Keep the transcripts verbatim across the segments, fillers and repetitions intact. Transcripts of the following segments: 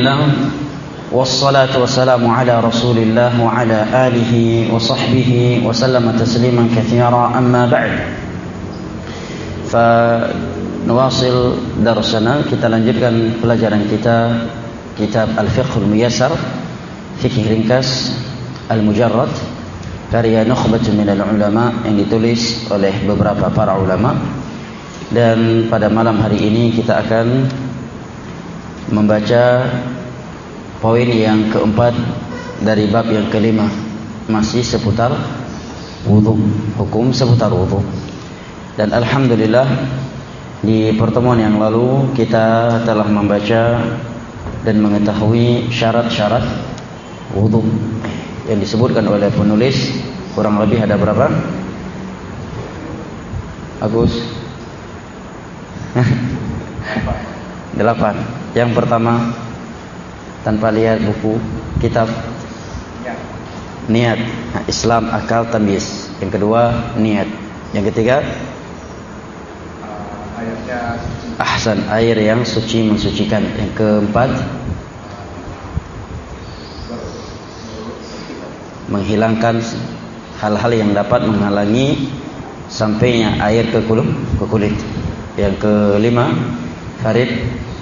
Alhamdulillah wassalatu wassalamu ala Rasulillah wa ala alihi wa sahbihi wa sallama tasliman katsira, amma ba'd. Fa nuwasil darsana, kita lanjutkan pelajaran kita kitab Al-Fiqhul Muyassar, fikih ringkas Al-Mujarrad, karya nukhbatun minal ulama yang ditulis oleh beberapa para ulama. Dan pada malam hari ini kita akan membaca poin yang keempat dari bab yang kelima, masih seputar wudu, hukum seputar wudu. Dan alhamdulillah di pertemuan yang lalu kita telah membaca dan mengetahui syarat-syarat wudu yang disebutkan oleh penulis. Kurang lebih ada berapa, Agus? Delapan. Yang pertama, tanpa lihat buku kitab, niat, Islam, akal, tamyiz. Yang kedua, niat. Yang ketiga, ahsan, air yang suci mensucikan. Yang keempat, menghilangkan hal-hal yang dapat menghalangi sampainya air ke kulit, ke kulit. Yang kelima, Farid,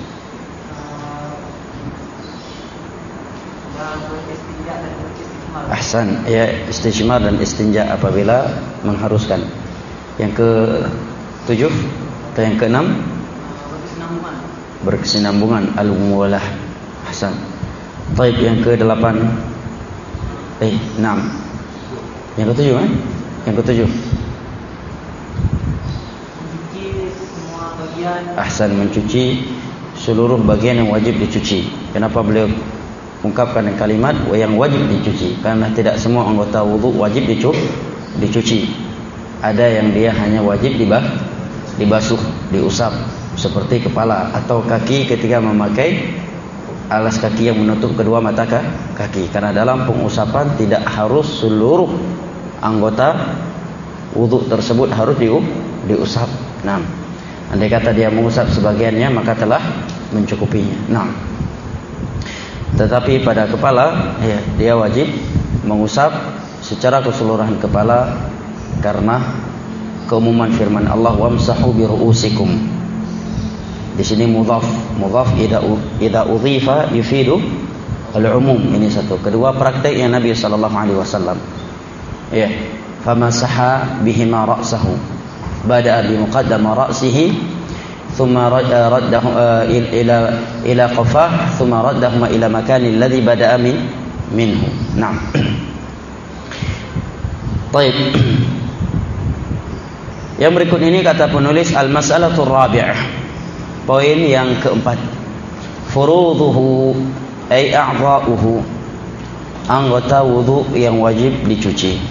ahsan, ya, istijmar dan istinja apabila mengharuskan. Yang ke tujuh atau yang keenam, berkesinambungan, al-muwalah, ahsan. Baik, yang ke delapan, eh enam, yang ke tujuh, eh? Yang ke tujuh, ahsan, mencuci seluruh bagian yang wajib dicuci. Kenapa beliau ungkapkan kalimat yang wajib dicuci? Karena tidak semua anggota wudu wajib dicuci. Ada yang dia hanya wajib dibah, dibasuh, diusap, seperti kepala atau kaki ketika memakai alas kaki yang menutup kedua mata kaki. Karena dalam pengusapan tidak harus seluruh anggota wudu tersebut harus diu, diusap. Nah, andai kata dia mengusap sebagiannya maka telah mencukupinya. Nah, tetapi pada kepala, ya, dia wajib mengusap secara keseluruhan kepala karena keumuman firman Allah, wamsahu bi ru'usikum. Di sini mudhaf, mudhaf idza idza udhifa yufidu al-umum. Ini satu. Kedua, prakteknya Nabi sallallahu alaihi wasallam. Ya, famasaha bihima ra'sahu. Bada'a bi muqaddama ra'sihi thumma raddahu ila ila qafah thumma raddahuma ila makani alladhi bada'a min minhu. Naam. Baik. Yang berikut ini kata penulis, al-mas'alatur rabi'ah, poin yang keempat, furuduhu ay a'dha'uhu, anggota wudu yang wajib dicuci.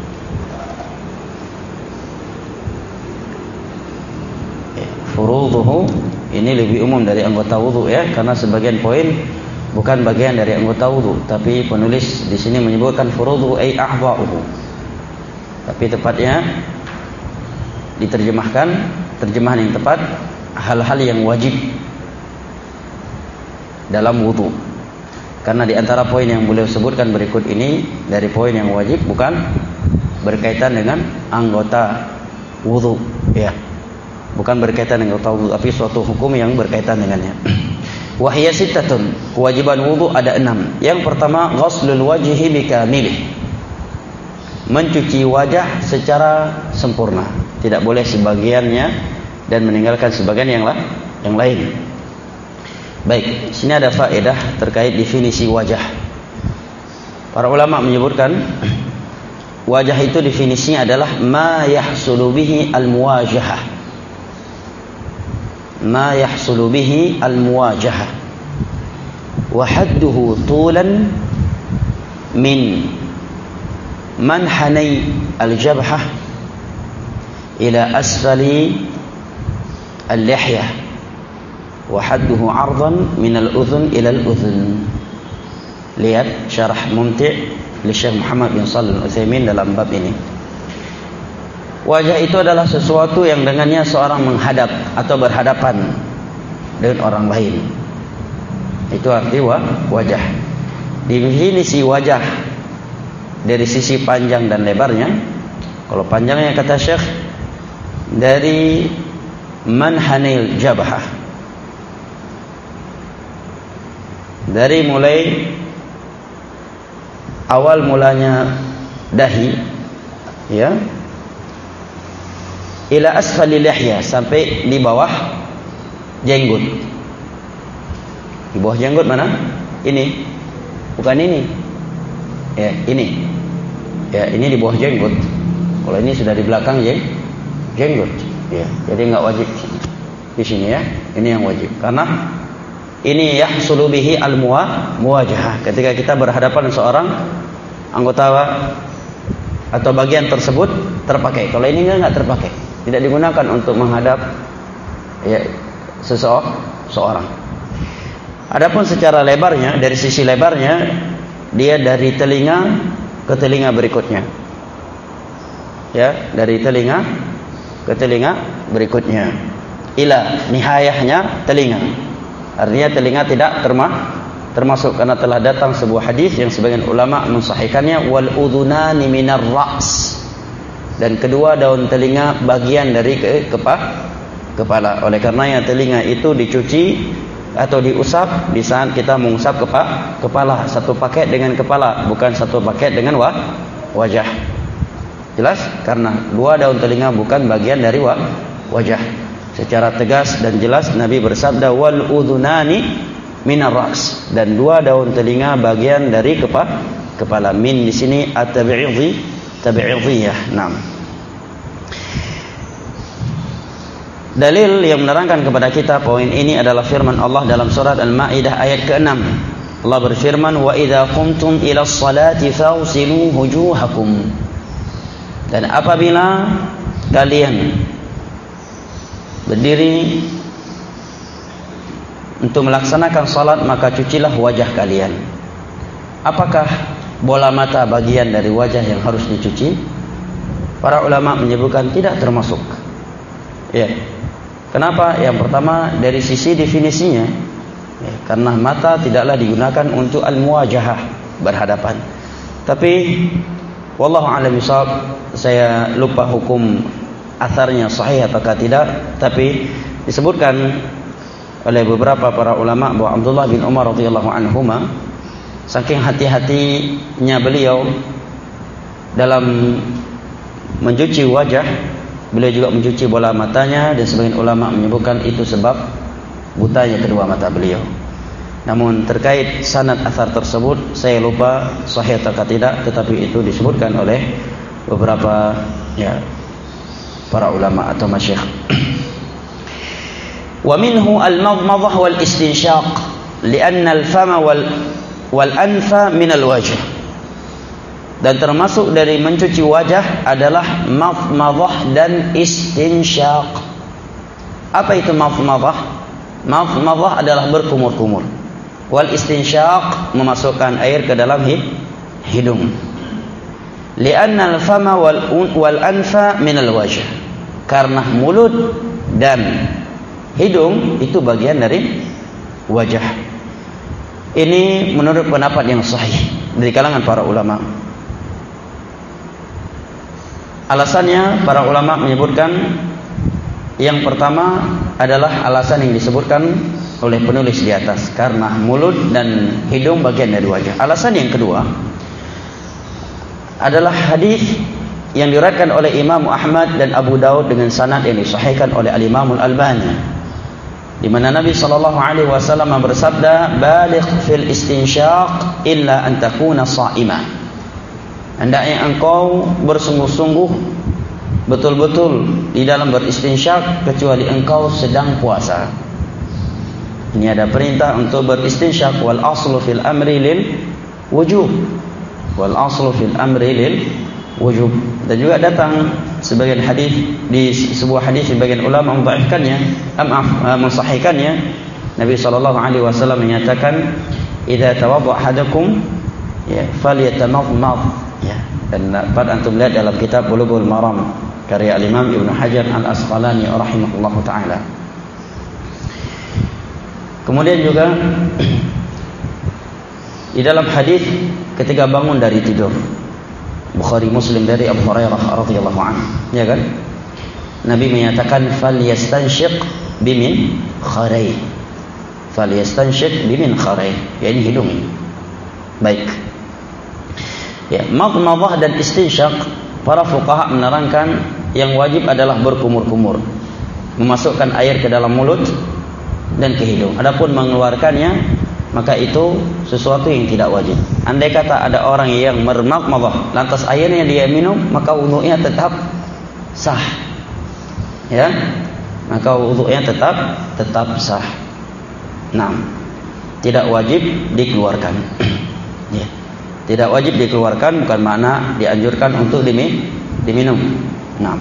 Furuduhu ini lebih umum dari anggota wudu, ya, karena sebagian poin bukan bagian dari anggota wudu, tapi penulis di sini menyebutkan furuduhu ay a'dha'uhu. Tapi tepatnya diterjemahkan, terjemahan yang tepat, hal-hal yang wajib dalam wudu. Karena di antara poin yang beliau sebutkan berikut ini dari poin yang wajib bukan berkaitan dengan anggota wudu, ya. Bukan berkaitan dengan wudu, tapi suatu hukum yang berkaitan dengannya. Wahya sittatun, kewajiban wudu ada enam. Yang pertama, ghuslul wajhi bikamilih, mencuci wajah secara sempurna, tidak boleh sebagiannya dan meninggalkan sebagian yang lain. Yang lain. Baik, sini ada faedah terkait definisi wajah. Para ulama menyebutkan wajah itu definisinya adalah ma yahsulu bihi al-muwajahah. Ma yahsulu bihi al-muwajahah wa hadduhu tulan min manhanai al-jabhah ila asfali al-lihyah wa hadduhu 'ardan min al-udhun ila al-udhun. Lihat syarah mumti' li Syekh Muhammad bin Shalih Al-Utsaimin dalam bab ini. Wajah itu adalah sesuatu yang dengannya seorang menghadap atau berhadapan dengan orang lain. Itu arti wa, wajah. Definisi wajah dari sisi panjang dan lebarnya. Kalau panjangnya kata Syekh dari manhanil jabhah, dari mulai awal mulanya dahi, ya, ila asfali lihya, sampai di bawah jenggot. Di bawah jenggot mana? Ini, bukan ini. Ya, ini. Ya, ini di bawah jenggot. Kalau ini sudah di belakang jeng, jenggot. Ya, jadi enggak wajib di sini ya. Ini yang wajib. Karena ini yahsulu bihi al-muwajahah. Ketika kita berhadapan seorang anggota atau bagian tersebut terpakai. Kalau ini enggak, enggak terpakai. Tidak digunakan untuk menghadap ya seseorang. Adapun secara lebarnya, dari sisi lebarnya, dia dari telinga ke telinga berikutnya. Ya, dari telinga ke telinga berikutnya. Ila nihayahnya telinga. Artinya telinga tidak terma, termasuk, karena telah datang sebuah hadis yang sebagian ulama mensahihkannya, wal udhunani minar ra's. Dan kedua daun telinga bagian dari ke, kepa, kepala. Oleh karenanya telinga itu dicuci atau diusap di saat kita mengusap kepa, kepala. Satu paket dengan kepala, bukan satu paket dengan wa, wajah. Jelas? Karena dua daun telinga bukan bagian dari wa, wajah. Secara tegas dan jelas Nabi bersabda wal udhunani minar ra's, dan dua daun telinga bagian dari kepa, kepala. Min di sini at-tabi'idhi, tabi'idhiyah. Naam. Dalil yang menerangkan kepada kita poin ini adalah firman Allah dalam surat Al-Maidah ayat keenam. Allah berfirman, wa idza qumtum ila sholati fawsilu wujuhakum. Dan apabila kalian berdiri untuk melaksanakan salat, maka cucilah wajah kalian. Apakah bola mata bagian dari wajah yang harus dicuci? Para ulama menyebutkan tidak termasuk. Ya. Kenapa? Yang pertama dari sisi definisinya, ya, karena mata tidaklah digunakan untuk al-muwajahah, berhadapan. Tapi wallahu a'lam bishawab, saya lupa hukum asarnya sahih apakah tidak, tapi disebutkan oleh beberapa para ulama bahwa Abdullah bin Umar radhiyallahu anhuma saking hati-hatinya beliau dalam mencuci wajah, beliau juga mencuci bola matanya, dan sebagian ulama menyebutkan itu sebab butanya kedua mata beliau. Namun terkait sanad asar tersebut saya lupa sahih atau tidak, tetapi itu disebutkan oleh beberapa ya para ulama atau masyayikh. Wa minhu al-madmadah wal istinshaq li'anna al-fama wal wal anfa min al-wajh. Dan termasuk dari mencuci wajah adalah madmadah dan istinshaq. Apa itu madmadah? Madmadah adalah berkumur-kumur. Wal istinshaq memasukkan air ke dalam hidung. Li'anna al-fama wal wal anfa min al-wajh. Karena mulut dan hidung itu bagian dari wajah. Ini menurut pendapat yang sahih dari kalangan para ulama. Alasannya para ulama menyebutkan yang pertama adalah alasan yang disebutkan oleh penulis di atas, karena mulut dan hidung bagian dari wajah. Alasan yang kedua adalah hadis yang diriwayatkan oleh Imam Ahmad dan Abu Daud dengan sanad yang disahihkan oleh Al-Imam Al-Albani, di mana Nabi sallallahu alaihi wasallam bersabda, "Baligh fil istinsyaq illa an takuna sha'ima." Hendaknya engkau bersungguh-sungguh betul-betul di dalam beristinsyak kecuali engkau sedang puasa. Ini ada perintah untuk beristinsyak, wal aslu fil amri lil wujub. Wal aslu fil amri lil wujub. Dan juga datang sebagian hadis, di sebuah hadis sebagian ulama mendhaifkannya, maaf mensahihkannya. Nabi sallallahu alaihi wasallam menyatakan, "Idza tawadda ahadukum ya falyatamadmad." Ya, dan dapat antum lihat dalam kitab Bulughul Maram karya Al-Imam Ibnu Hajar Al-Asqalani rahimahullahu taala. Kemudian juga Di dalam hadis ketika bangun dari tidur, Bukhari Muslim dari Abu Hurairah radhiyallahu anhu, ya kan? Nabi menyatakan fal yastanshiq bimin kharai. Fal yastanshiq bimin kharai, yakni hidung ini. Baik. Ya, madmadah dan istinsyaq, para fuqaha menerangkan yang wajib adalah berkumur-kumur, memasukkan air ke dalam mulut dan ke hidung. Adapun mengeluarkannya, maka itu sesuatu yang tidak wajib. Andai kata ada orang yang bermadmadah lantas airnya dia minum, maka wudunya tetap sah. Ya, maka wudunya tetap tetap sah. Nah, tidak wajib dikeluarkan. Ya, tidak wajib dikeluarkan bukan makna dianjurkan untuk diminum. Nah,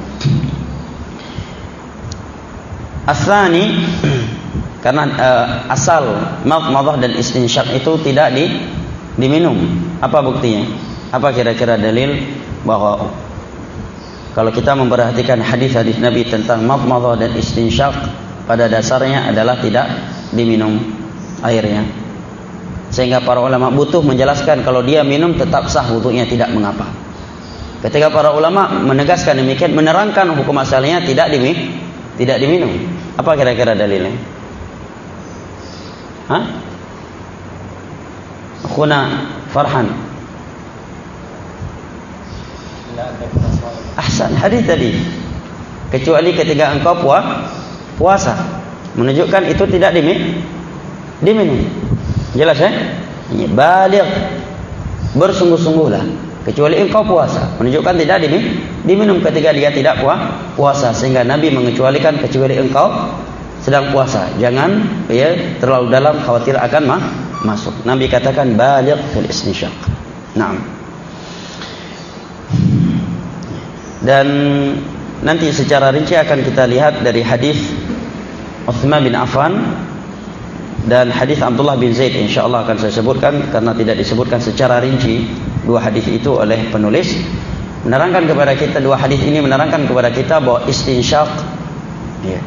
asani, karena uh, asal madmadah dan istinsyaq itu tidak di, diminum. Apa buktinya? Apa kira-kira dalil bahwa kalau kita memperhatikan hadis-hadis Nabi tentang madmadah dan istinsyaq, pada dasarnya adalah tidak diminum airnya. Sehingga para ulama butuh menjelaskan kalau dia minum tetap sah wudunya, tidak mengapa. Ketika para ulama menegaskan demikian, menerangkan hukum asalnya tidak diminum, tidak diminum. Apa kira-kira dalilnya? Hah? Akhuna Farhan. Ahsan, hadis tadi. Kecuali ketika engkau puasa, menunjukkan itu tidak diminum. Jelas ya? Baligh, bersungguh-sungguhlah. Kecuali engkau puasa, menunjukkan tidak diminum ketika dia tidak puasa. Sehingga Nabi mengecualikan kecuali engkau sedang puasa, jangan ya terlalu dalam, khawatir akan ma masuk. Nabi katakan baligh fil istinsyaq. Naam. Dan nanti secara rinci akan kita lihat dari hadis Utsman bin Affan dan hadis Abdullah bin Zaid, insyaallah akan saya sebutkan karena tidak disebutkan secara rinci dua hadis itu oleh penulis. Menerangkan kepada kita, dua hadis ini menerangkan kepada kita bahwa istinsyaq, ya,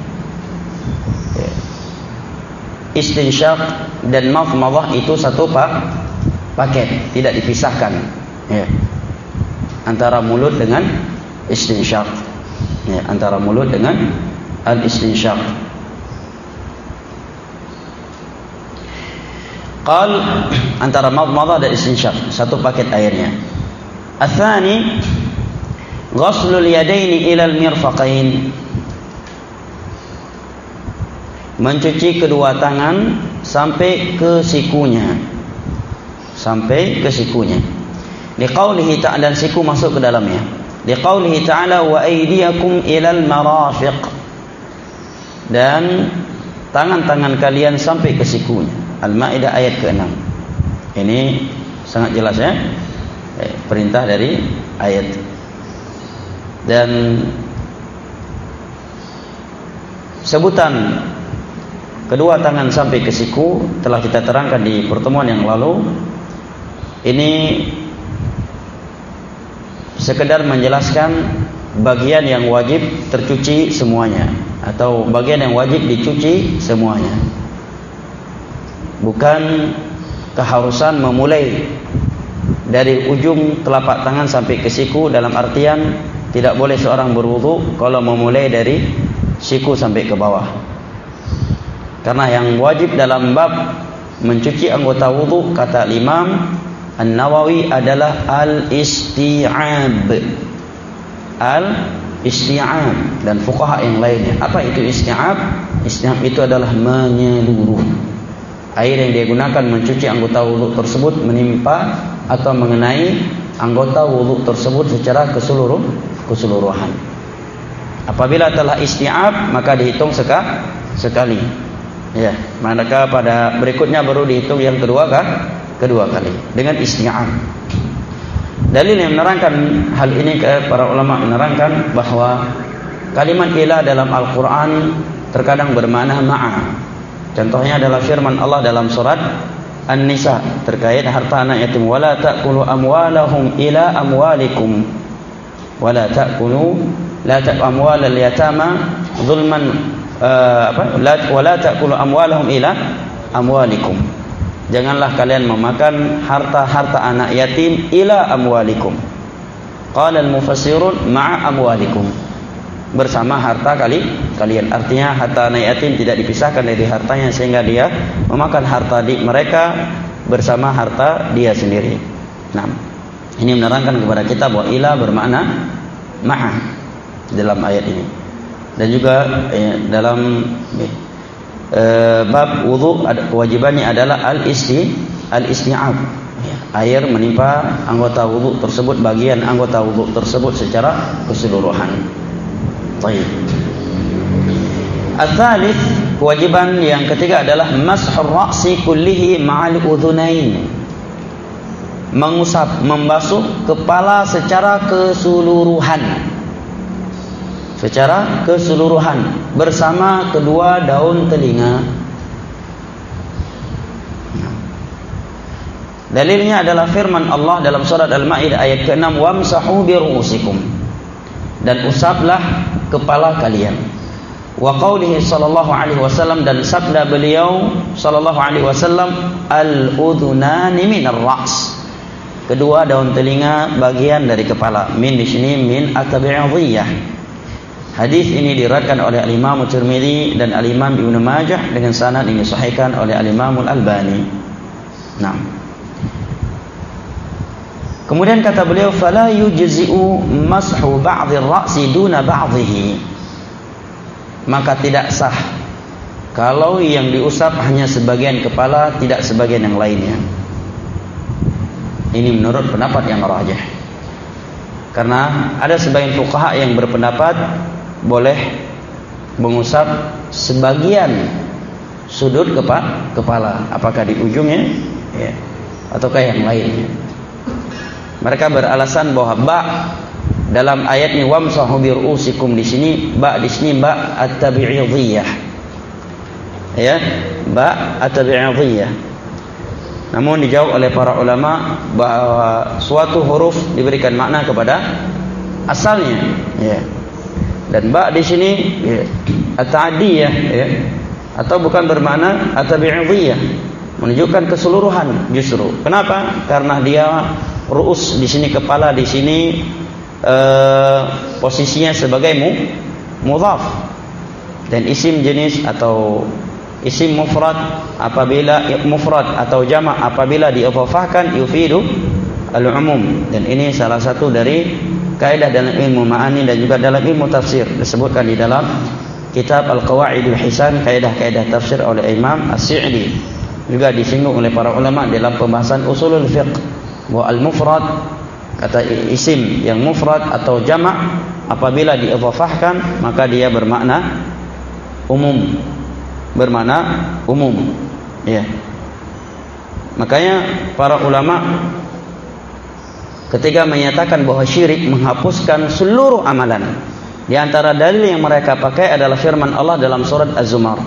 istinsyaq dan madmadah itu satu pak paket, tidak dipisahkan, ya, antara mulut dengan istinsyaq, ya, antara mulut dengan al istinsyaq. Qal, antara madmadah dan istinsyaq satu paket airnya. Atsani ghaslul yadaini ila al mirfaqain, mencuci kedua tangan sampai ke sikunya, sampai ke sikunya. Liqaulihi ta'ala, dan siku masuk ke dalamnya. Liqaulihi ta'ala wa aydiyakum ilal marafiq, dan tangan-tangan kalian sampai ke sikunya. Al-Maidah ayat keenam. Ini sangat jelas ya, eh, perintah dari ayat. Dan sebutan kedua tangan sampai ke siku telah kita terangkan di pertemuan yang lalu. Ini sekedar menjelaskan bagian yang wajib tercuci semuanya, atau bagian yang wajib dicuci semuanya, bukan keharusan memulai dari ujung telapak tangan sampai ke siku, dalam artian tidak boleh seorang berwudu kalau memulai dari siku sampai ke bawah. Karena yang wajib dalam bab mencuci anggota wudu, kata Imam An-Nawawi, adalah al-isti'ab. Al-isti'ab, dan fuqaha yang lainnya. Apa itu isti'ab? Isti'ab itu adalah menyeluruh. Air yang dia gunakan mencuci anggota wudu tersebut menimpa atau mengenai anggota wudu tersebut secara keseluruh, keseluruhan. Apabila telah isti'ab, maka dihitung seka, sekali. Ya, manakah pada berikutnya baru dihitung yang kedua kah? Kedua kali dengan isti'ab. Dalil yang menerangkan hal ini, ke para ulama menerangkan bahwa kalimat ila dalam Al-Quran terkadang bermakna ma'a. Contohnya adalah firman Allah dalam surat An-Nisa terkait harta anak yatim, wala ta'kulu amwalahum ila amwalikum, wala ta'kulu la ta'kulu amwalal yatama zulman, uh, apa la wala ta'kulu amwalahum ila amwalikum. janganlah kalian memakan harta-harta anak yatim ila amwalikum. Qala al-mufassirun ma'a amwalikum, bersama harta kali kalian. Artinya harta anak yatim tidak dipisahkan dari hartanya sehingga dia memakan harta di mereka bersama harta dia sendiri. Nah, ini menerangkan kepada kita bahwa ila bermakna ma'a dalam ayat ini. Dan juga eh, dalam eh, bab wudu kewajibannya adalah al-isti al-isti'ab. Ya, air menimpa anggota wudu tersebut, bagian anggota wudu tersebut secara keseluruhan. Baik. Al-thalith, kewajiban yang ketiga adalah mashur ra'si kullihi ma'al udhunain. Mengusap, membasuh kepala secara keseluruhan. Secara keseluruhan bersama kedua daun telinga. Dalilnya adalah firman Allah dalam surat Al-Maidah ayat keenam, wamsahu bi ru'usikum, dan usaplah kepala kalian. Wa qaulihi sallallahu alaihi wasallam, dan sabda beliau sallallahu alaihi wasallam, al-udhunani minar ra's, kedua daun telinga bagian dari kepala. Min di sini min at-tabi'idhiyah. Hadis ini diriwayatkan oleh Al-Imam Tirmidzi dan Al-Imam Ibnu Majah dengan sanad ini disahihkan oleh Al-Imam Al-Albani. Nah. Kemudian kata beliau, fala yujzi'u mashu ba'dhi ar-ra'si duna ba'dhihi. Maka tidak sah kalau yang diusap hanya sebagian kepala, tidak sebagian yang lainnya. Ini menurut pendapat yang rajih. Karena ada sebagian fuqaha yang berpendapat boleh mengusap sebagian sudut kepa kepala, apakah di ujungnya ya, ataukah yang lainnya. Mereka beralasan bahwa ba dalam ayat ini wamsahu bi ru'usikum, di sini ba di sini ba at-tabi'idhiyah. Ya, ba at-tabi'idhiyah. Namun dijawab oleh para ulama bahwa suatu huruf diberikan makna kepada asalnya, ya. Dan ba di sini ya, at-ta'diyah, ya, atau bukan bermakna at-tabi'idhiyah, menunjukkan keseluruhan justru. Kenapa? Karena dia ru'us di sini kepala, di sini eh, posisinya sebagai mu, mudhaf, dan isim jenis atau isim mufrad apabila mufrad atau jamak apabila diidhafahkan yufidu al-umum. Dan ini salah satu dari kaidah dalam ilmu ma'ani dan juga dalam ilmu tafsir, disebutkan di dalam kitab Al-Qawaidul Hisan, kaidah-kaidah tafsir oleh Imam As-Sa'di. Juga disinggung oleh para ulama dalam pembahasan usulul fiqh bahwa al-mufrad, kata isim yang mufrad atau jamak apabila diidhafahkan maka dia bermakna umum, bermakna umum, ya. Makanya para ulama ketika menyatakan bahwa syirik menghapuskan seluruh amalan, di antara dalil yang mereka pakai adalah firman Allah dalam surat Az-Zumar,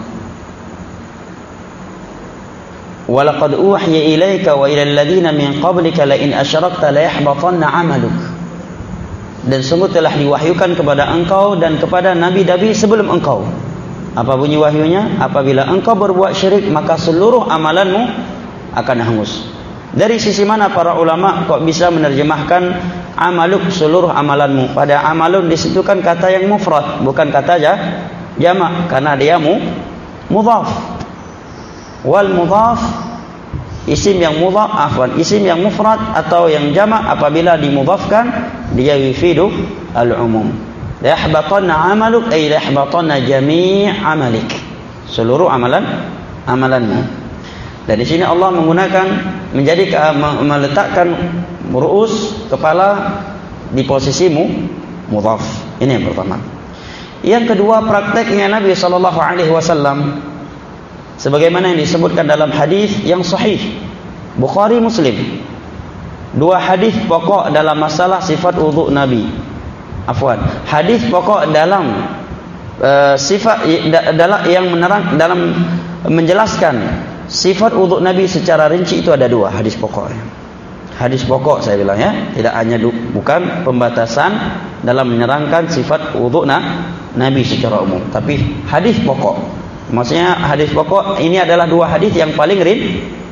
walaqad uhiya ilaika wa ilal ladzina min qablika la in asyrakta la yahbatanna 'amaluk. Dan sungguh telah diwahyukan kepada engkau dan kepada nabi-nabi sebelum engkau. Apa bunyi wahyunya? Apabila engkau berbuat syirik maka seluruh amalanmu akan hangus. Dari sisi mana para ulama kok bisa menerjemahkan amaluk, seluruh amalanmu? Pada amalun disitu kan kata yang mufrad, bukan kata jamak, karena dia mu mudhaf. Wal mudhaf, isim yang mudhaf, afwan, isim yang mufrad atau yang jamak apabila dimudhafkan dia yufidu al-umum. La yahbatanna amaluk ay la yahbatanna jami' amalik, seluruh amalan amalanmu. Dan di sini Allah menggunakan menjadi meletakkan ru'us kepala di posisimu mudhaf. Ini yang pertama. Yang kedua, prakteknya Nabi sallallahu alaihi wasallam sebagaimana yang disebutkan dalam hadis yang sahih Bukhari Muslim. Dua hadis pokok dalam masalah sifat wudu Nabi. Afwan, hadis pokok dalam uh, sifat dalam yang menerang dalam menjelaskan sifat wudu Nabi secara rinci itu ada dua hadis pokok. Hadis pokok saya bilang ya, tidak hanya bukan pembatasan dalam menerangkan sifat wudu Nabi secara umum, tapi hadis pokok. Maksudnya hadis pokok ini adalah dua hadis yang paling rin,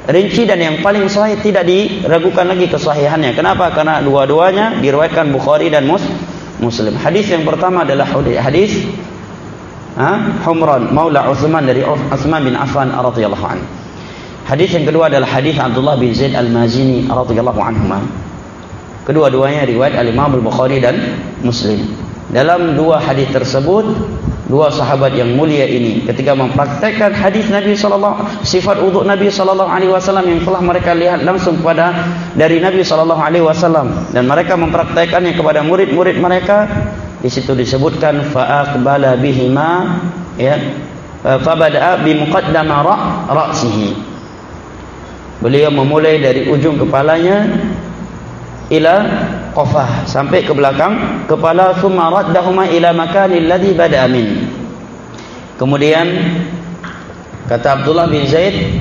rinci dan yang paling sahih, tidak diragukan lagi kesahihannya. Kenapa? Karena dua-duanya diriwayatkan Bukhari dan Mus Muslim. Hadis yang pertama adalah hadis ha? Humran Maula Utsman dari Utsman bin Affan radhiyallahu anhu. Hadis yang kedua adalah hadis Abdullah bin Zaid Al-Mazini radhiyallahu anhuma. Kedua-duanya riwayat Al-Imam Al-Bukhari dan Muslim. Dalam dua hadis tersebut, dua sahabat yang mulia ini ketika mempraktekkan hadis Nabi sallallahu sifat wudu Nabi sallallahu alaihi wasallam yang telah mereka lihat langsung pada dari Nabi sallallahu alaihi wasallam, dan mereka mempraktekannya kepada murid-murid mereka, di situ disebutkan fa aqbala bihima, ya, fa bada'a bi muqaddama ra' ra'sihi. Beliau memulai dari ujung kepalanya ila qafah, sampai ke belakang kepala, thumma raddahuma ila makanil ladzi bada'a min. Kemudian kata Abdullah bin Zaid,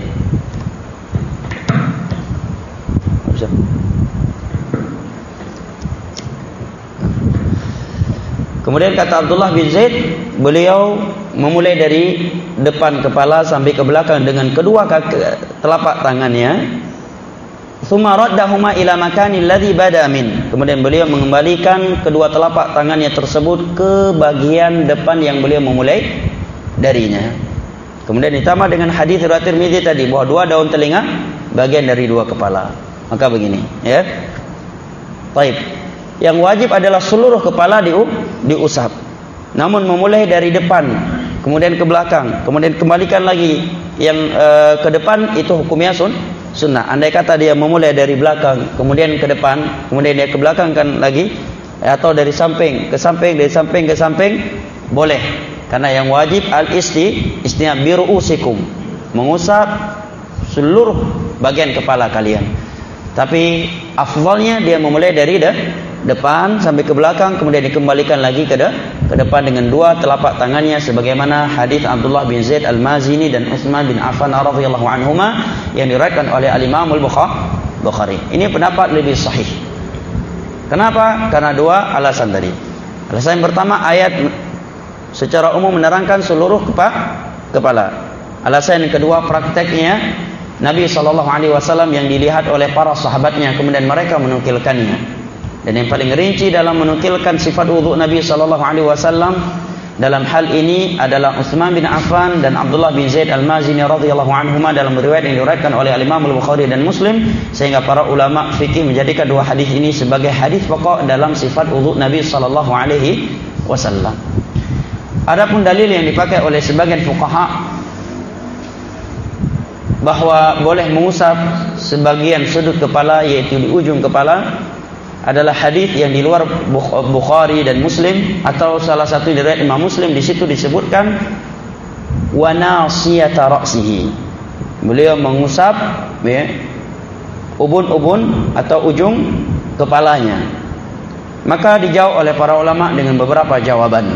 Kemudian kata Abdullah bin Zaid, beliau memulai dari depan kepala sampai ke belakang dengan kedua kaki, telapak tangannya. Tsumma raddahuma ila makanil ladzi bada'a min. Kemudian beliau mengembalikan kedua telapak tangannya tersebut ke bagian depan yang beliau memulai darinya. Kemudian ditambah dengan hadis riwayat Tirmidzi tadi bahwa dua daun telinga bagian dari dua kepala. Maka begini, ya. Baik. Yang wajib adalah seluruh kepala di diusap. Namun memulai dari depan, kemudian ke belakang, kemudian kembalikan lagi yang e, ke depan, itu hukumnya sun sunnah. Andai kata dia memulai dari belakang, kemudian ke depan, kemudian dia ke belakang kan lagi, atau dari samping ke samping, dari samping ke samping, boleh. Karena yang wajib al-isti istina biru'usikum, mengusap seluruh bagian kepala kalian. Tapi afdalnya dia memulai dari de, depan sampai ke belakang, kemudian dikembalikan lagi ke, de, ke depan dengan dua telapak tangannya, sebagaimana hadis Abdullah bin Zaid Al-Mazini dan Utsman bin Affan radhiyallahu anhuma yang diriwayatkan oleh Al-Imam Al-Bukhari. Ini pendapat lebih sahih. Kenapa? Karena dua alasan tadi. Alasan yang pertama, ayat secara umum menerangkan seluruh kepa, kepala. Alasan yang kedua, prakteknya Nabi sallallahu alaihi wasallam yang dilihat oleh para sahabatnya, kemudian mereka menukilkannya. Dan yang paling rinci dalam menukilkan sifat wudu Nabi sallallahu alaihi wasallam dalam hal ini adalah Utsman bin Affan dan Abdullah bin Zaid Al-Mazini radhiyallahu anhuma dalam riwayat yang diriwayatkan oleh Al-Imam Al-Bukhari dan Muslim, sehingga para ulama fikih menjadikan dua hadis ini sebagai hadis pokok dalam sifat wudu Nabi sallallahu alaihi wasallam. Adapun dalil yang dipakai oleh sebagian fuqaha bahwa boleh mengusap sebagian sudut kepala, yaitu di ujung kepala, adalah hadis yang di luar Bukhari dan Muslim, atau salah satu riwayat Imam Muslim. Di situ disebutkan wa nasiyata ra'sihi, beliau mengusap, ya, ubun-ubun atau ujung kepalanya. Maka dijawab oleh para ulama dengan beberapa jawaban.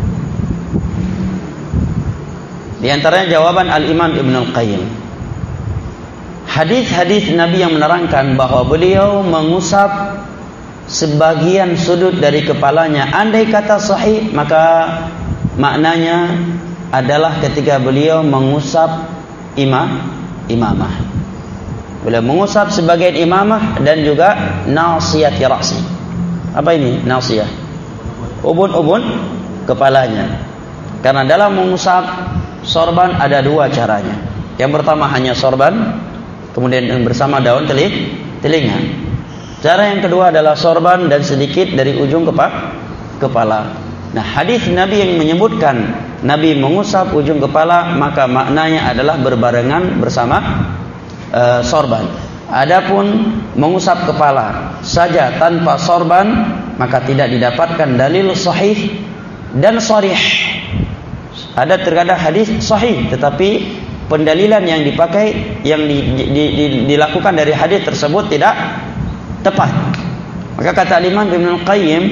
Di antaranya jawaban Al-Imam Ibn Al-Qayyim. Hadis-hadis Nabi yang menerangkan bahwa beliau mengusap sebagian sudut dari kepalanya, andai kata sahih, maka maknanya adalah ketika beliau mengusap imam, imamah. Beliau mengusap sebagian imamah dan juga nasiyati ra'si. Apa ini nasiyah? Ubun-ubun kepalanya. Karena dalam mengusap sorban ada dua caranya. Yang pertama hanya sorban, kemudian bersama daun teling, telinga. Cara yang kedua adalah sorban dan sedikit dari ujung kepa, kepala. Nah, hadis Nabi yang menyebutkan Nabi mengusap ujung kepala, maka maknanya adalah berbarengan bersama uh, sorban. Adapun mengusap kepala saja tanpa sorban, maka tidak didapatkan dalil sahih dan sharih. Ada terkadang hadis sahih, tetapi pendalilan yang dipakai, yang di, di, di, dilakukan dari hadis tersebut tidak tepat. Maka kata Imam Ibn Al-Qayyim,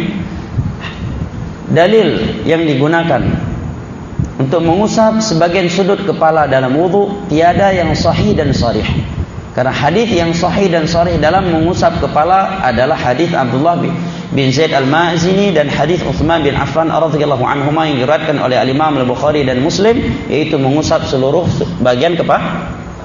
dalil yang digunakan untuk mengusap sebagian sudut kepala dalam wudu tiada yang sahih dan sharih. Karena hadis yang sahih dan sharih dalam mengusap kepala adalah hadis Abdullah bin Zaid Al-Mazini dan hadis Utsman bin Affan radhiyallahu anhuma yang diriwayatkan oleh Al-Imam Al-Bukhari dan Muslim, yaitu mengusap seluruh bagian kepa,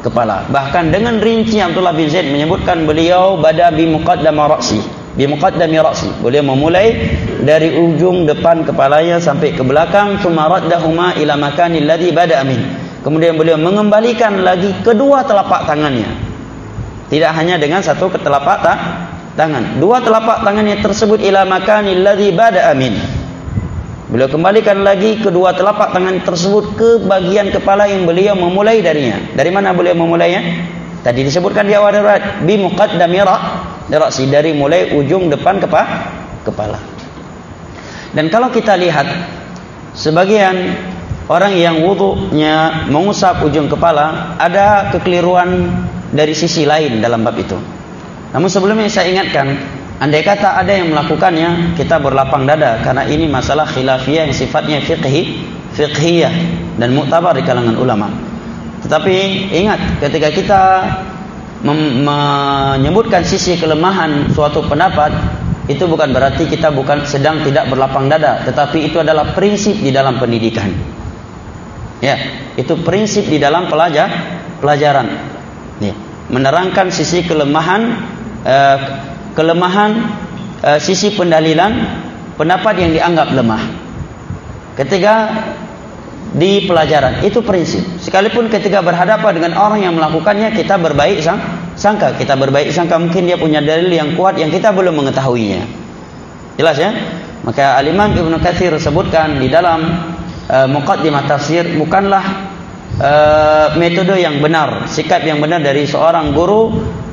kepala. Bahkan dengan rinci Abdullah bin Zaid menyebutkan beliau bada bi muqaddam ra'si, bi muqaddami ra'si. Beliau memulai dari ujung depan kepalanya sampai ke belakang, tsumma raddahuma ila makanil ladzi bada'a min. Kemudian beliau mengembalikan lagi kedua telapak tangannya. Tidak hanya dengan satu telapak ta tangan, dua telapak tangannya tersebut ila makanil ladzi bada'a min. Beliau kembalikan lagi kedua telapak tangan tersebut ke bagian kepala yang beliau memulai darinya. Dari mana beliau memulainya? Tadi disebutkan di awal riwayat bi muqaddami ra'si, dari mulai ujung depan kepa, kepala. Dan kalau kita lihat sebagian orang yang wudunya mengusap ujung kepala, ada kekeliruan dari sisi lain dalam bab itu. Namun sebelumnya saya ingatkan, andai kata ada yang melakukannya, kita berlapang dada, karena ini masalah khilafiyah yang sifatnya fiqhi, fiqhiyah dan muktabar di kalangan ulama. Tetapi ingat, ketika kita menyebutkan sisi kelemahan suatu pendapat, itu bukan berarti kita bukan sedang tidak berlapang dada, tetapi itu adalah prinsip di dalam pendidikan. Ya, itu prinsip di dalam pelajar, pelajaran. Ya, menerangkan sisi kelemahan eh, kelemahan e, sisi pendalilan pendapat yang dianggap lemah ketika di pelajaran. Itu prinsip. Sekalipun ketika berhadapan dengan orang yang melakukannya, kita berbaik sang, sangka kita berbaik sangka mungkin dia punya dalil yang kuat yang kita belum mengetahuinya. Jelas ya? Maka Al-Imam Ibnu Katsir sebutkan di dalam e, Muqaddimah Tafsir, bukanlah e, metode yang benar, sikap yang benar dari seorang guru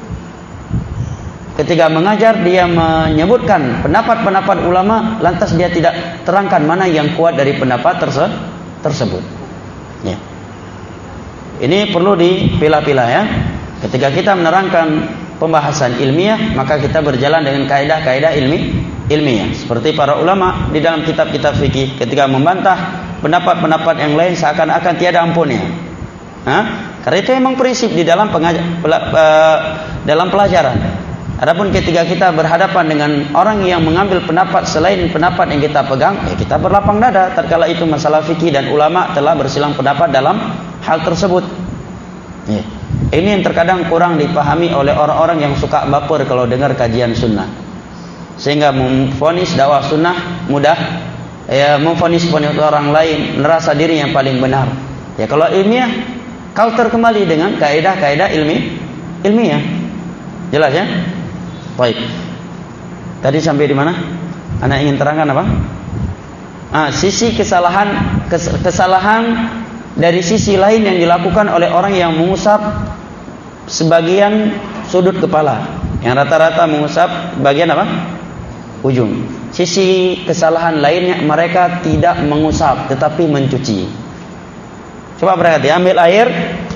ketika mengajar dia menyebutkan pendapat-pendapat ulama, lantas dia tidak terangkan mana yang kuat dari pendapat terse tersebut. Ya. Ini perlu dipilah-pilah ya. Ketika kita menerangkan pembahasan ilmiah, maka kita berjalan dengan kaidah-kaidah ilmi ilmiah. Seperti para ulama di dalam kitab-kitab fikih ketika membantah pendapat-pendapat yang lain seakan-akan tiada ampunnya. Hah? Karena itu memang prinsip di dalam pengajar, pela, uh, dalam pelajaran. Adapun ketika kita berhadapan dengan orang yang mengambil pendapat selain pendapat yang kita pegang, ya kita berlapang dada tatkala itu masalah fikih dan ulama telah bersilang pendapat dalam hal tersebut. Ya. Ini yang terkadang kurang dipahami oleh orang-orang yang suka baper kalau dengar kajian sunnah, sehingga memvonis dakwah sunnah mudah, ya, memvonis orang lain, merasa diri yang paling benar. Ya, kalau ilmiah, counter kembali dengan kaidah-kaidah ilmi ilmiah. Jelas ya? Baik. Tadi sampai di mana? Anda ingin terangkan apa? Ah, sisi kesalahan kes, kesalahan dari sisi lain yang dilakukan oleh orang yang mengusap sebagian sudut kepala. Yang rata-rata mengusap bagian apa? Ujung. Sisi kesalahan lainnya, mereka tidak mengusap tetapi mencuci. Coba perhati, ambil air,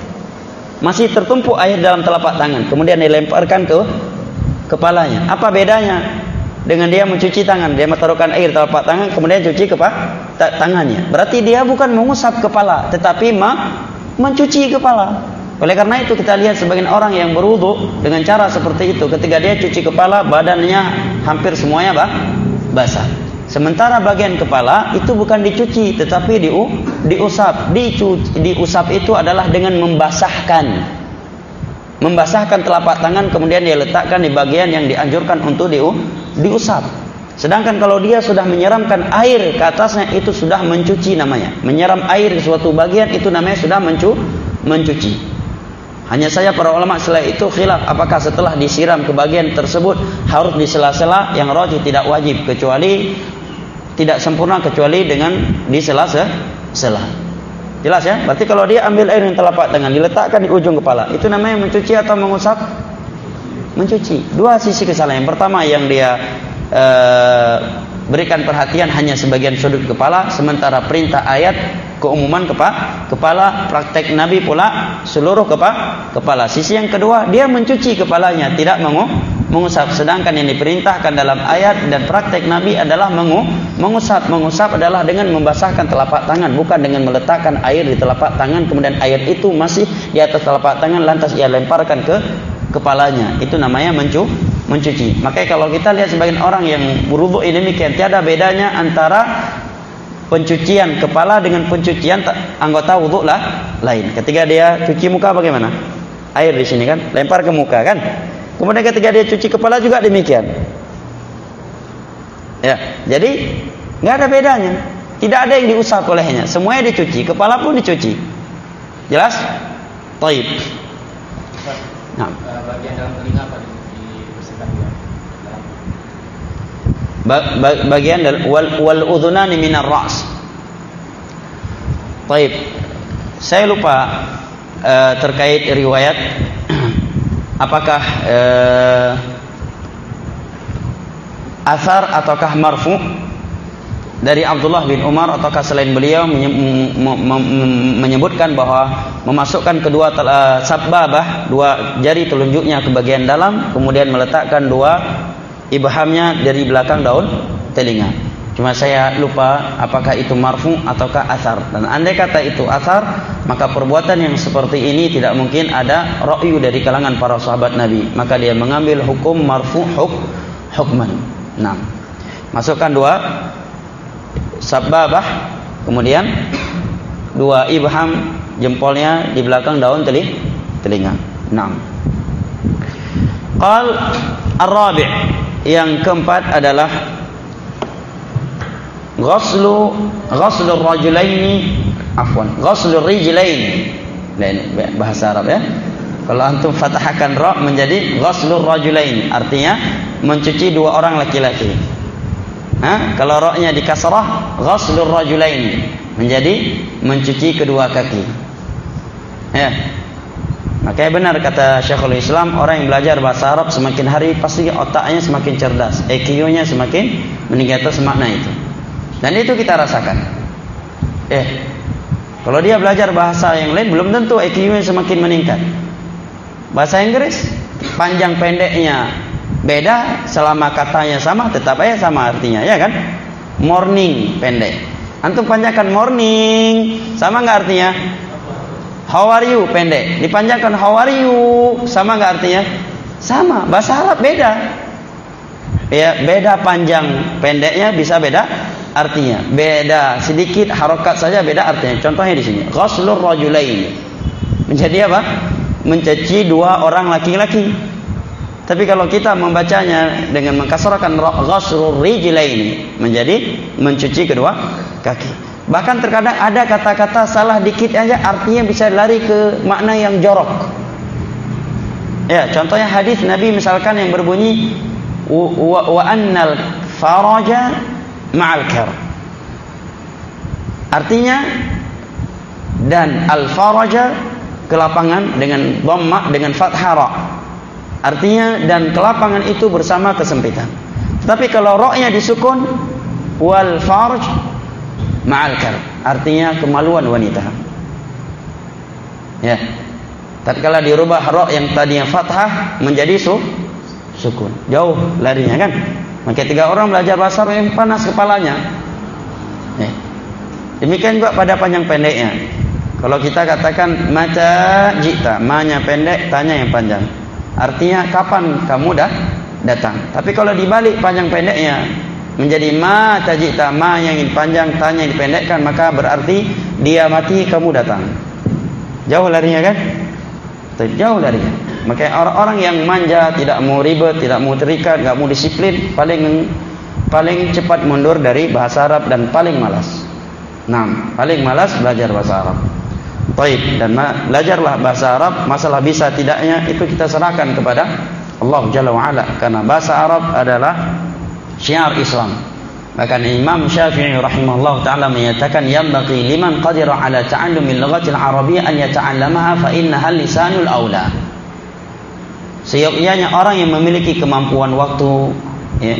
masih tertumpuk air dalam telapak tangan, kemudian dilemparkan ke kepalanya. Apa bedanya dengan dia mencuci tangan? Dia menaruhkan air telapak tangan, kemudian cuci kepala tangannya. Berarti dia bukan mengusap kepala, tetapi mencuci kepala. Oleh karena itu kita lihat sebagian orang yang berwudu dengan cara seperti itu. Ketika dia cuci kepala, badannya hampir semuanya bah, basah. Sementara bagian kepala itu bukan dicuci, tetapi diu, diusap. Dicuci, diusap itu adalah dengan membasahkan. Membasahkan telapak tangan, kemudian dia letakkan di bagian yang dianjurkan untuk diu, diusap. Sedangkan kalau dia sudah menyiramkan air ke atasnya, itu sudah mencuci namanya. Menyiram air ke suatu bagian itu namanya sudah mencu, mencuci. Hanya saja para ulama setelah itu khilaf apakah setelah disiram ke bagian tersebut harus di sela-sela. Yang rajih tidak wajib, kecuali tidak sempurna kecuali dengan di sela-sela. Jelas ya? Berarti kalau dia ambil air yang telapak tangan diletakkan di ujung kepala, itu namanya mencuci atau mengusap? Mencuci. Dua sisi kesalahan. Yang pertama, yang dia uh, berikan perhatian hanya sebagian sudut kepala, sementara perintah ayat keumuman kepa, kepala, praktek Nabi pula seluruh kepa, kepala. Sisi yang kedua, dia mencuci kepalanya, tidak mengu, mengusap. Sedangkan yang diperintahkan dalam ayat dan praktek Nabi adalah mengu, mengusap. Mengusap adalah dengan membasahkan telapak tangan, bukan dengan meletakkan air di telapak tangan, kemudian air itu masih di atas telapak tangan, lantas ia lemparkan ke kepalanya. Itu namanya mencu, mencuci. Makanya kalau kita lihat sebagian orang yang berwudu ini demikian, tiada bedanya antara pencucian kepala dengan pencucian anggota wudu lah lain. Ketika dia cuci muka bagaimana? air di sini kan, lempar ke muka kan. Kemudian ketika dia cuci kepala juga demikian. Ya, jadi nggak ada bedanya. Tidak ada yang diusap olehnya, semuanya dicuci, kepala pun dicuci. Jelas? Taib. Nah, bagian dalam telinga apa dibersihkan juga? Ba- ba- bagian dalam wal wal udhunani minar ra's. Taib. Saya lupa uh, terkait riwayat apakah uh, athar ataukah marfu dari Abdullah bin Umar ataukah selain beliau menyebutkan bahwa memasukkan kedua uh, sababah, dua jari telunjuknya ke bagian dalam, kemudian meletakkan dua ibhamnya dari belakang daun telinga. Cuma saya lupa apakah itu marfu ataukah athar. Dan andai kata itu athar, maka perbuatan yang seperti ini tidak mungkin ada ra'yu dari kalangan para sahabat Nabi. Maka dia mengambil hukum marfu huk, hukman. Nah, masukkan dua sababah, kemudian dua ibham jempolnya di belakang daun teli, telinga. Nah, qal ar-rabi', yang keempat adalah ghaslu ghaslu ar-rajulaini afwan ghaslu ar-rijlaini, bahasa Arab ya. Kalau antum fathahkan ra menjadi ghaslu ar-rajulaini, artinya mencuci dua orang laki-laki. Ha? Kalau ra-nya dikasrah ghaslu ar-rajulaini menjadi mencuci kedua kaki. Ya. Makanya benar kata Syekhul Islam, orang yang belajar bahasa Arab semakin hari pasti otaknya semakin cerdas, I Q-nya semakin meningkat semakna itu. Dan itu kita rasakan. Eh, kalau dia belajar bahasa yang lain belum tentu I Q-nya semakin meningkat. Bahasa Inggris panjang pendeknya beda, selama katanya sama tetap aja sama artinya, ya kan? Morning pendek. Antum panjangkan morning, sama nggak artinya? How are you pendek. Dipanjangkan how are you, sama nggak artinya? Sama. Bahasa Arab beda. Ya, beda panjang pendeknya bisa beda artinya. Beda sedikit harokat saja beda artinya. Contohnya di sini, ghaslur rajulaini. Menjadi apa? Mencuci dua orang laki-laki. Tapi kalau kita membacanya dengan mengkasrahkan ghaslur rijlaini, menjadi mencuci kedua kaki. Bahkan terkadang ada kata-kata salah dikit aja artinya bisa lari ke makna yang jorok. Ya, contohnya hadis Nabi misalkan yang berbunyi wa, wa annal faraja ma'al kar. Artinya dan al faraja kelapangan dengan dhamma dengan fathah ra. Artinya dan kelapangan itu bersama kesempitan. Tetapi kalau ra-nya disukun wal farj ma'al kar, artinya kemaluan wanita. Ya. Tatkala dirubah ra yang tadinya fathah menjadi su, sukun, jauh larinya kan. Maka tiga orang belajar bahasa Arab yang panas kepalanya. Ya. Demikian juga pada panjang pendeknya. Kalau kita katakan mata jita, ma-nya pendek, tanya yang panjang. Artinya kapan kamu dah datang. Tapi kalau dibalik panjang pendeknya menjadi ma tajita, ma yang panjang, tanya yang dipendekkan, maka berarti dia mati kamu datang. Jauh larinya kan? Jauh larinya. Maka orang-orang yang manja, tidak mau ribet, tidak mau terikat, tidak mau disiplin, paling paling cepat mundur dari bahasa Arab dan paling malas. Nah, paling malas belajar bahasa Arab. Baik, dan belajarlah bahasa Arab. Masalah bisa tidaknya itu kita serahkan kepada Allah Jalla wa Ala, karena bahasa Arab adalah syiar Islam. Bahkan Imam Syafi'i rahimahullah ta'ala menyatakan yanbaghi liman qadira ala ta'allumil lughatil arabiyyah an yata'allamaha fa innaha lisanul aula. Seyogyanya orang yang memiliki kemampuan waktu, ya,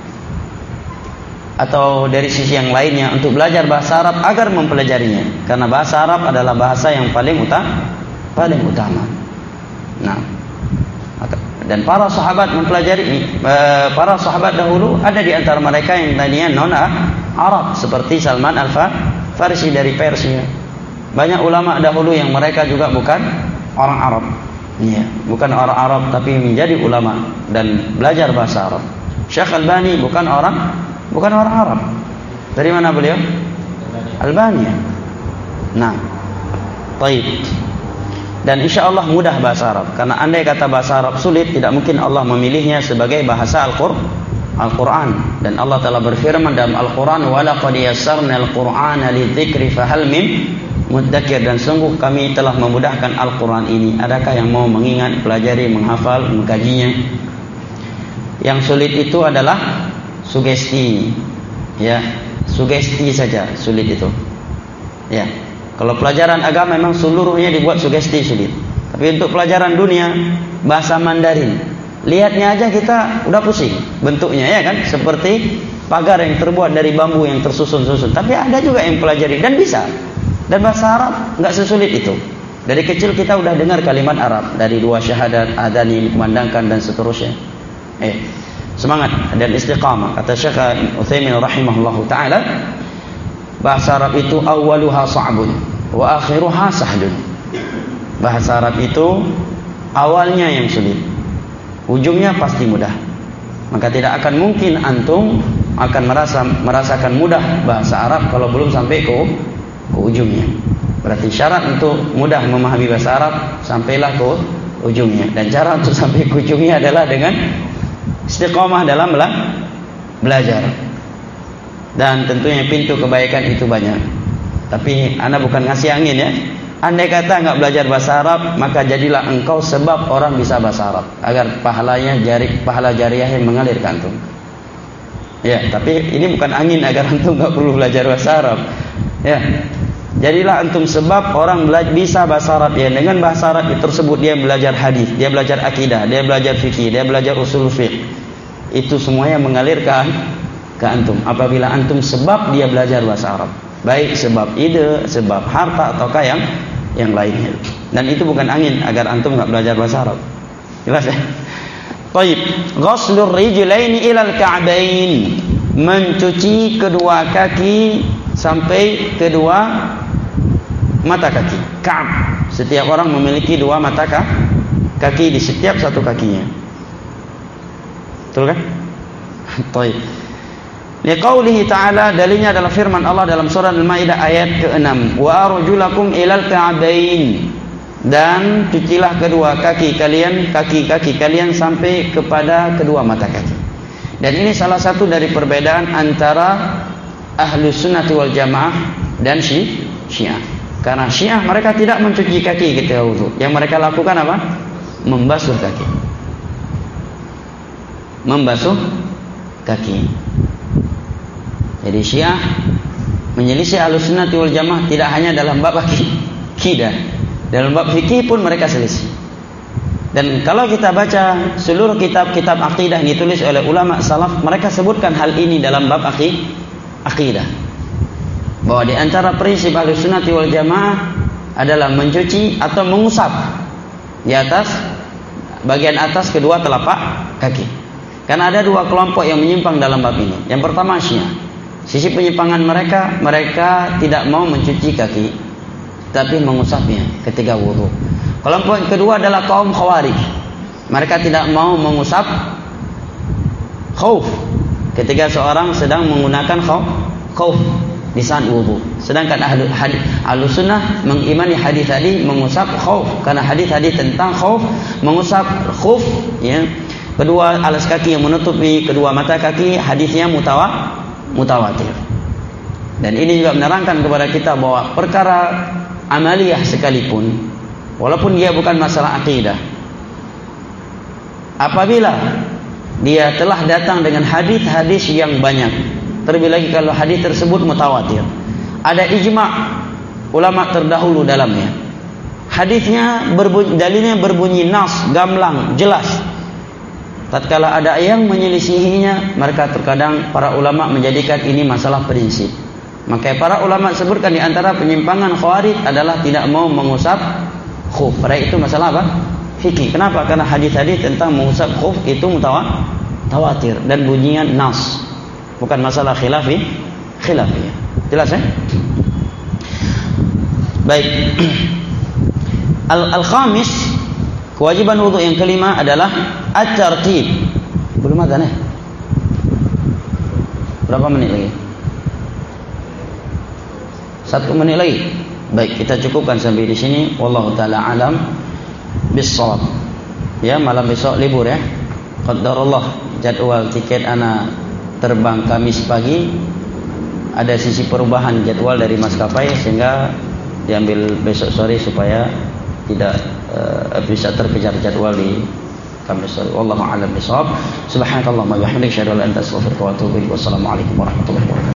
atau dari sisi yang lainnya untuk belajar bahasa Arab agar mempelajarinya, karena bahasa Arab adalah bahasa yang paling utama, paling utama. Nah, dan para sahabat mempelajari, para sahabat dahulu ada di antara mereka yang tadinya non Arab seperti Salman Al-Farisi dari Persia. Banyak ulama dahulu yang mereka juga bukan orang Arab, ya, bukan orang Arab tapi menjadi ulama dan belajar bahasa Arab. Syekh Albani bukan orang bukan orang Arab. Dari mana beliau? Albania. Nah, baik. Dan insya Allah mudah bahasa Arab. Karena andai kata bahasa Arab sulit, tidak mungkin Allah memilihnya sebagai bahasa Al-Qur'an. Al-Quran. Dan Allah telah berfirman dalam Al-Quran, وَلَقَدْ يَسَّرْنَا الْقُرْآنَ لِلذِّكْرِ فَهَلْ مِن مُدَّكِرٍ. Dan sungguh kami telah memudahkan Al-Quran ini. Adakah yang mau mengingat, pelajari, menghafal, mengkajinya? Yang sulit itu adalah sugesti. Ya, sugesti saja sulit itu. Ya. Kalau pelajaran agama memang seluruhnya dibuat sugesti sulit. Tapi untuk pelajaran dunia, bahasa Mandarin, lihatnya aja kita udah pusing bentuknya, ya kan? Seperti pagar yang terbuat dari bambu yang tersusun-susun. Tapi ada juga yang pelajari dan bisa. Dan bahasa Arab nggak sesulit itu. Dari kecil kita udah dengar kalimat Arab, dari dua syahadat, adani, dikumandangkan dan seterusnya. Eh, semangat dan istiqamah. Kata Syekh Utsaimin rahimahullahu taala, bahasa Arab itu awwaluha sa'bun wa akhiruha sahlun. Bahasa Arab itu awalnya yang sulit, ujungnya pasti mudah. Maka tidak akan mungkin antum akan merasa merasakan mudah bahasa Arab kalau belum sampai ke, ke ujungnya. Berarti syarat untuk mudah memahami bahasa Arab, sampailah ke ujungnya. Dan cara untuk sampai ke ujungnya adalah dengan istiqamah dalam belajar. Dan tentunya pintu kebaikan itu banyak. Tapi ana bukan ngasih angin ya. Andai kata enggak belajar bahasa Arab, maka jadilah engkau sebab orang bisa bahasa Arab, agar pahalanya jari pahala jariah yang mengalir ke antum. Ya, tapi ini bukan angin agar antum enggak perlu belajar bahasa Arab. Ya. Jadilah antum sebab orang belajar bisa bahasa Arab, ya. Dengan bahasa Arab tersebut dia belajar hadis, dia belajar akidah, dia belajar fikih, dia belajar usul fiqh. Itu semuanya mengalir ke ke antum apabila antum sebab dia belajar bahasa Arab, baik sebab ide, sebab harta ataukah yang yang lainnya. Dan itu bukan angin agar antum enggak belajar bahasa Arab. Jelas ya? Baik, ghuslur rijlaini ilal ka'bain, mencuci kedua kaki sampai kedua mata kaki. Ka'b, setiap orang memiliki dua mata kaki di setiap satu kakinya. Betul kan? Baik. Liqaulihi ta'ala, dalilnya adalah firman Allah dalam surah Al-Maidah ayat keenam, wa arjulakum ilal ka'bain, dan cucilah kedua kaki kalian, kaki-kaki kalian sampai kepada kedua mata kaki. Dan ini salah satu dari perbedaan antara Ahlus Sunnah wal Jamaah dan Syiah. Karena Syiah mereka tidak mencuci kaki ketika wudu. Yang mereka lakukan apa? Membasuh kaki. Membasuh kaki. Jadi Syiah menyelisih Ahlus Sunnah wal Jamaah tidak hanya dalam bab akidah, dalam bab fikih pun mereka selisih. Dan kalau kita baca seluruh kitab-kitab akidah yang ditulis oleh ulama salaf, mereka sebutkan hal ini dalam bab akidah. Bahwa di antara prinsip Ahlus Sunnah wal Jamaah adalah mencuci atau mengusap di atas bagian atas kedua telapak kaki. Karena ada dua kelompok yang menyimpang dalam bab ini. Yang pertama Syiah. Sisi penyimpangan mereka, mereka tidak mau mencuci kaki, tapi mengusapnya ketika wudu. Kelompok yang kedua adalah kaum Khawarij. Mereka tidak mau mengusap khauf ketika seorang sedang menggunakan khauf di saat wudu. Sedangkan ahlu hadis, ahlu sunnah mengimani hadis tadi mengusap khauf, karena hadis-hadis tentang khauf, mengusap khuf, ya, kedua alas kaki yang menutupi kedua mata kaki, hadisnya mutawa mutawatir. Dan ini juga menerangkan kepada kita bahwa perkara amaliyah sekalipun, walaupun dia bukan masalah akidah, apabila dia telah datang dengan hadis-hadis yang banyak, terlebih lagi kalau hadis tersebut mutawatir, ada ijma' ulama terdahulu dalamnya, hadisnya berbunyi, dalilnya berbunyi nas, gamblang, jelas. Tatkala ada yang menyelisihinya, mereka terkadang para ulama menjadikan ini masalah prinsip. Maka para ulama sebutkan di antara penyimpangan Khawarij adalah tidak mau mengusap khuf. Pada itu masalah apa? Fikih. Kenapa? Karena hadis-hadis tentang mengusap khuf itu mutawatir dan bunyinya nas, bukan masalah khilafi khilafi. Jelas ya? Baik. Al-khamis, kewajiban wudu yang kelima adalah at-tartib. Belum ada nih. Berapa menit lagi? Satu menit lagi. Baik, kita cukupkan sampai di sini. Wallahu taala alam bissawab. Ya, malam besok libur ya. Qadarullah, jadwal tiket ana terbang Kamis pagi ada sisi perubahan jadwal dari maskapai sehingga diambil besok sore supaya tidak uh, bisa terkejar jadwal di Kamis sore. Wallahu a'lam bishawab. Subhanakallahumma wa bihamdika asyhadu an la ilaha illa anta astaghfiruka wa atubu ilaik. Wassalamualaikum warahmatullahi wabarakatuh.